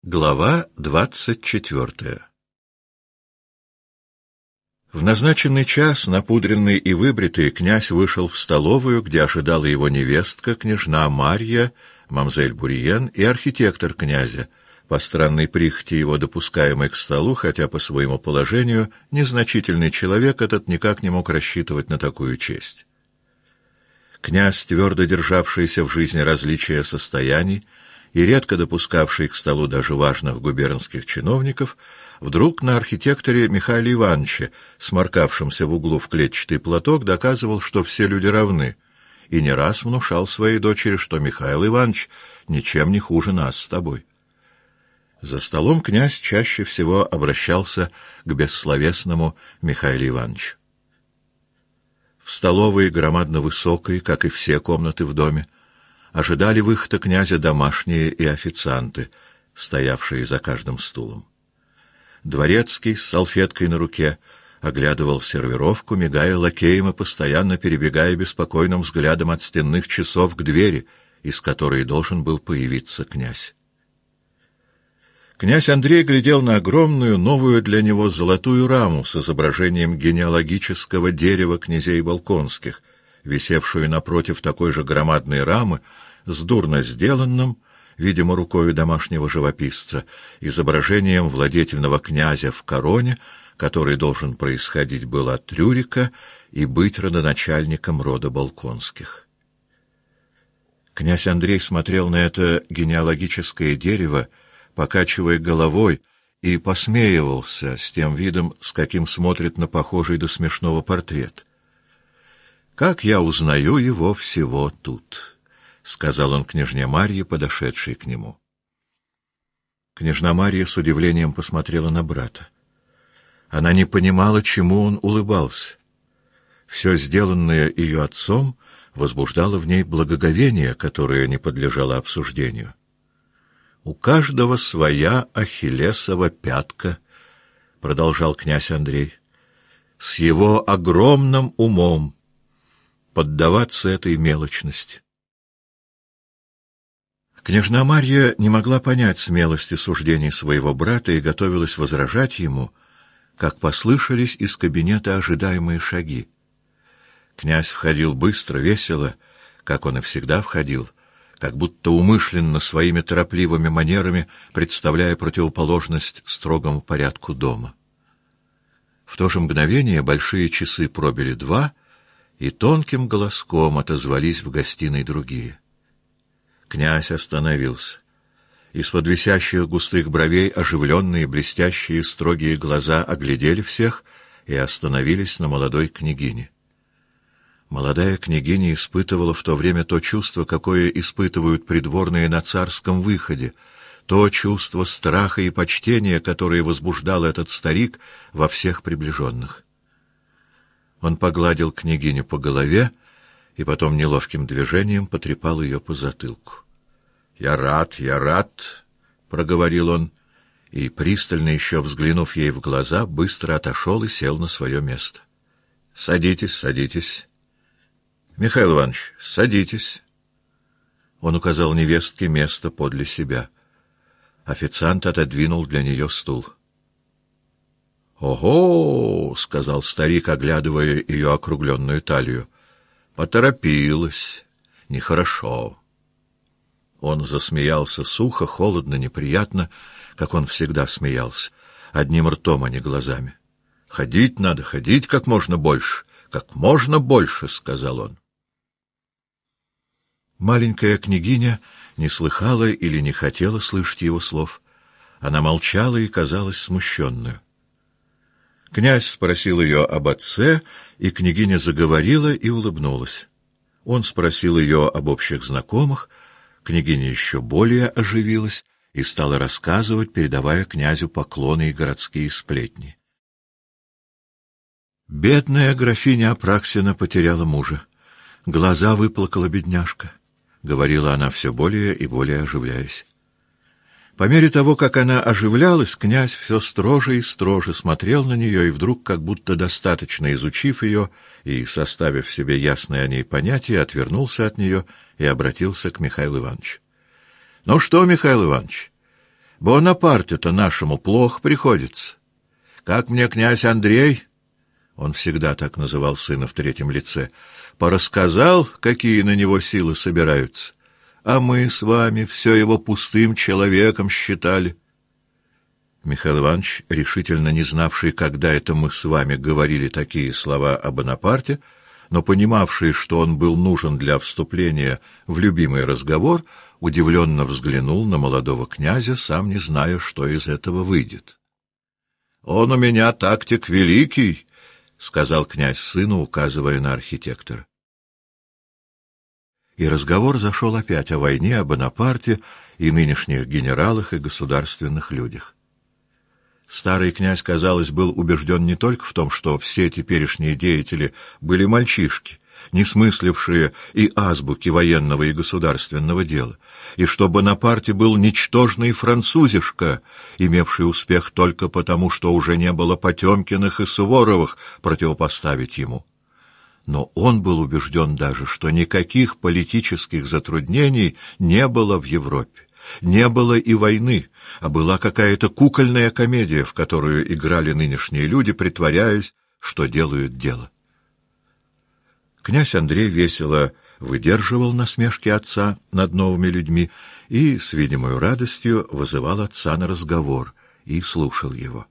Глава 24. В назначенный час, напудренный и выбритый, князь вышел в столовую, где ожидала его невестка, княжна Марья, мамзель Бурьен и архитектор князя, по странной прихоти его допускаемый к столу, хотя по своему положению незначительный человек этот никак не мог рассчитывать на такую честь. Князь, твердо державшийся в жизни различия состояний, и редко допускавший к столу даже важных губернских чиновников, вдруг на архитекторе Михаиле Ивановиче, сморкавшемся в углу в клетчатый платок, доказывал, что все люди равны, и не раз внушал своей дочери, что Михаил Иванович ничем не хуже нас с тобой. За столом князь чаще всего обращался к бессловесному Михаилу Ивановичу. В столовой, громадно высокой, как и все комнаты в доме, ожидали выхода князя домашние и официанты, стоявшие за каждым стулом. Дворецкий с салфеткой на руке оглядывал сервировку, мигая лакеем и постоянно перебегая беспокойным взглядом от стенных часов к двери, из которой должен был появиться князь. Князь Андрей глядел на огромную, новую для него золотую раму с изображением генеалогического дерева князей Болконских, висевшую напротив такой же громадной рамы с дурно сделанным, видимо, рукою домашнего живописца, изображением владетельного князя в короне, который должен происходить был от Рюрика и быть родоначальником рода Болконских. Князь Андрей смотрел на это генеалогическое дерево, покачивая головой, и посмеивался с тем видом, с каким смотрит на похожий до смешного портрет. «Как я узнаю его всего тут», — сказал он княжне Марье, подошедшей к нему. Княжна Марья с удивлением посмотрела на брата. Она не понимала, чему он улыбался. Все сделанное ее отцом возбуждало в ней благоговение, которое не подлежало обсуждению. «У каждого своя ахиллесова пятка», — продолжал князь Андрей, — «с его огромным умом поддаваться этой мелочности». Княжна Марья не могла понять смелости суждений своего брата и готовилась возражать ему, как послышались из кабинета ожидаемые шаги. Князь входил быстро, весело, как он и всегда входил, как будто умышленно своими торопливыми манерами представляя противоположность строгому порядку дома. В то же мгновение большие часы пробили 2, и тонким голоском отозвались в гостиной другие. Князь остановился. Из-под висящих густых бровей оживленные, блестящие, строгие глаза оглядели всех и остановились на молодой княгине. Молодая княгиня испытывала в то время то чувство, какое испытывают придворные на царском выходе, то чувство страха и почтения, которое возбуждал этот старик во всех приближенных. Он погладил княгиню по голове и потом неловким движением потрепал ее по затылку. Я рад, — проговорил он, и, пристально еще взглянув ей в глаза, быстро отошел и сел на свое место. — Садитесь, садитесь. — Михаил Иванович, садитесь. Он указал невестке место подле себя. Официант отодвинул для нее стул. — Ого! — сказал старик, оглядывая ее округленную талию. — Поторопилась. Нехорошо. Он засмеялся сухо, холодно, неприятно, как он всегда смеялся, одним ртом, а не глазами. — Ходить надо, ходить как можно больше, — сказал он. Маленькая княгиня не слыхала или не хотела слышать его слов. Она молчала и казалась смущенную. Князь спросил ее об отце, и княгиня заговорила и улыбнулась. Он спросил ее об общих знакомых. Княгиня еще более оживилась и стала рассказывать, передавая князю поклоны и городские сплетни. Бедная графиня Апраксина потеряла мужа. Глаза выплакала бедняжка, — говорила она все более и более оживляясь. По мере того, как она оживлялась, князь все строже и строже смотрел на нее, и вдруг, как будто достаточно изучив ее и составив себе ясное о ней понятие, отвернулся от нее и обратился к Михаилу Ивановичу. — Ну что, Михаил Иванович, Бонапарте-то нашему плохо приходится. Как мне князь Андрей, он всегда так называл сына в третьем лице, порассказал, какие на него силы собираются, а мы с вами все его пустым человеком считали. Михаил Иванович, решительно не знавший, когда это мы с вами говорили такие слова о Бонапарте, но понимавший, что он был нужен для вступления в любимый разговор, удивленно взглянул на молодого князя, сам не зная, что из этого выйдет. — Он у меня тактик великий, — сказал князь сыну, указывая на архитектора. И разговор зашел опять о войне, о Бонапарте и нынешних генералах и государственных людях. Старый князь, казалось, был убежден не только в том, что все теперешние деятели были мальчишки, не смыслившие и азбуки военного и государственного дела, и что Бонапарте был ничтожный французишка, имевший успех только потому, что уже не было Потемкиных и Суворовых противопоставить ему. Но он был убежден даже, что никаких политических затруднений не было в Европе. Не было и войны, а была какая-то кукольная комедия, в которую играли нынешние люди, притворяясь, что делают дело. Князь Андрей весело выдерживал насмешки отца над новыми людьми и с видимой радостью вызывал отца на разговор и слушал его.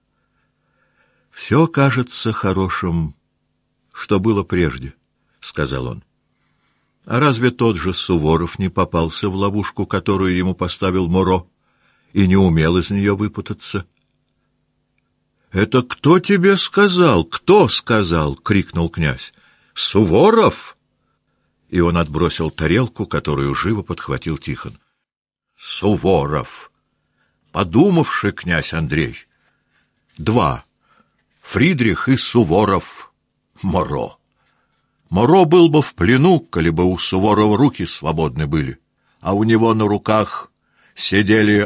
«Все кажется хорошим, что было прежде», — сказал он. А разве тот же Суворов не попался в ловушку, которую ему поставил Моро, и не умел из нее выпутаться? — Это кто тебе сказал? Кто сказал? — крикнул князь. — Суворов! И он отбросил тарелку, которую живо подхватил Тихон. — Суворов! Подумавши, князь Андрей. Два. Фридрих и Суворов. Моро. Моро был бы в плену, коли бы у Суворова руки свободны были, а у него на руках сидели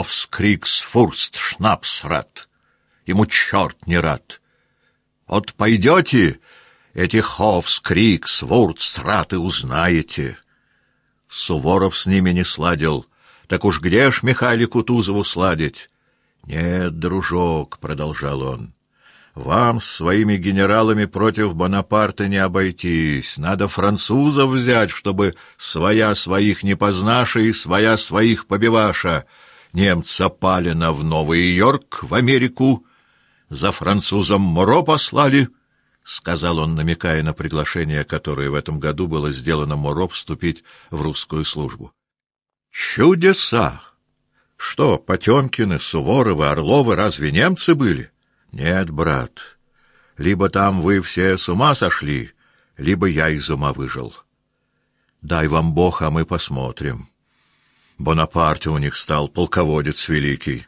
Хофскригсфурстшнапсрат. Ему черт не рад. Вот пойдете, эти Хофскригсфурстшраты узнаете. Суворов с ними не сладил, так уж где ж Михаилу Кутузову сладить? Нет, дружок, — продолжал он, — вам с своими генералами против Бонапарта не обойтись. Надо французов взять, чтобы своя своих не познаша и своя своих побиваша. Немца Палина в Новый Йорк, в Америку. За французом Моро послали, — сказал он, намекая на приглашение, которое в этом году было сделано Моро вступить в русскую службу. Чудеса! Что, Потемкины, Суворовы, Орловы разве немцы были? Нет, брат, либо там вы все с ума сошли, либо я из ума выжил. Дай вам Бог, а мы посмотрим. Бонапарте у них стал полководец великий.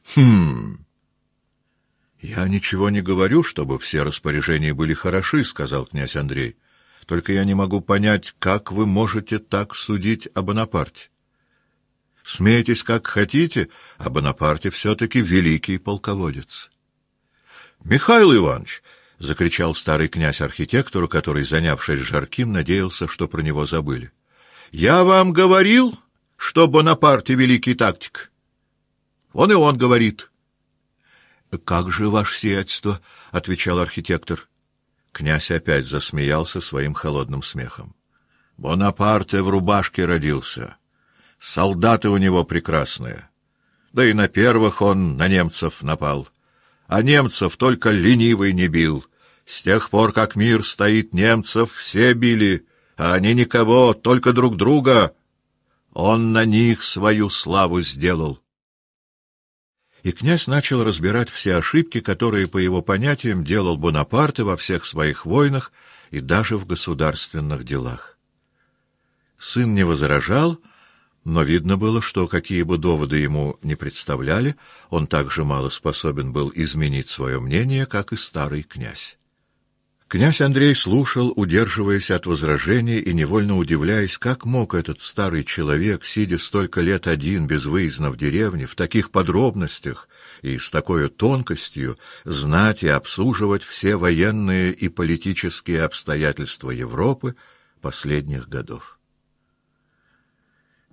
Я ничего не говорю, чтобы все распоряжения были хороши, — сказал князь Андрей. Только я не могу понять, как вы можете так судить о Бонапарте. Смейтесь, как хотите, а Бонапарте все-таки великий полководец. — Михаил Иванович! — закричал старый князь архитектору, который, занявшись Жарким, надеялся, что про него забыли. — Я вам говорил, что Бонапарте великий тактик. Он и он говорит. — Как же, ваше сиятельство? — отвечал архитектор. Князь опять засмеялся своим холодным смехом. — Бонапарте в рубашке родился. Солдаты у него прекрасные. Да и на первых он на немцев напал. А немцев только ленивый не бил. С тех пор, как мир стоит, немцев все били, а они никого, только друг друга. Он на них свою славу сделал. И князь начал разбирать все ошибки, которые, по его понятиям, делал Бонапарте во всех своих войнах и даже в государственных делах. Сын не возражал, но видно было, что какие бы доводы ему не представляли, он так же мало способен был изменить свое мнение, как и старый князь. Князь Андрей слушал, удерживаясь от возражений и невольно удивляясь, как мог этот старый человек, сидя столько лет один, безвыездно в деревне, в таких подробностях и с такой тонкостью, знать и обслуживать все военные и политические обстоятельства Европы последних годов.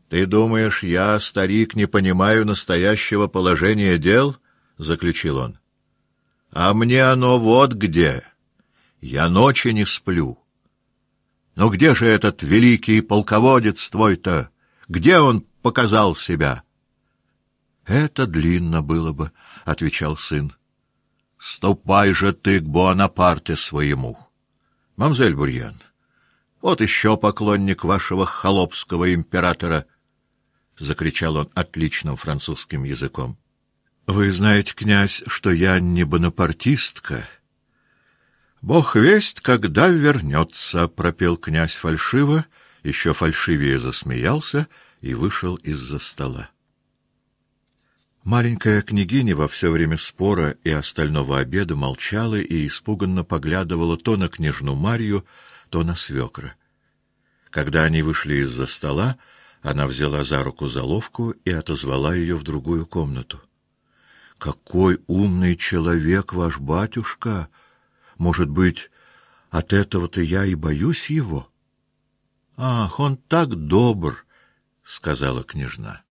Ты думаешь, я, старик, не понимаю настоящего положения дел? — заключил он. — А мне оно вот где. Я ночи не сплю. Но где же этот великий полководец твой-то? Где он показал себя? — Это длинно было бы, — отвечал сын. — Ступай же ты к Буанапарте своему. Мамзель Бурьян, вот еще поклонник вашего холопского императора, — закричал он отличным французским языком. — Вы знаете, князь, что я не бонапартистка. — Бог весть, когда вернется, — пропел князь фальшиво, еще фальшивее засмеялся и вышел из-за стола. Маленькая княгиня во все время спора и остального обеда молчала и испуганно поглядывала то на княжну Марью, то на свекра. Когда они вышли из-за стола, она взяла за руку Заловку и отозвала ее в другую комнату. — Какой умный человек ваш батюшка! Может быть, от этого-то я и боюсь его? — Ах, он так добр! — сказала княжна.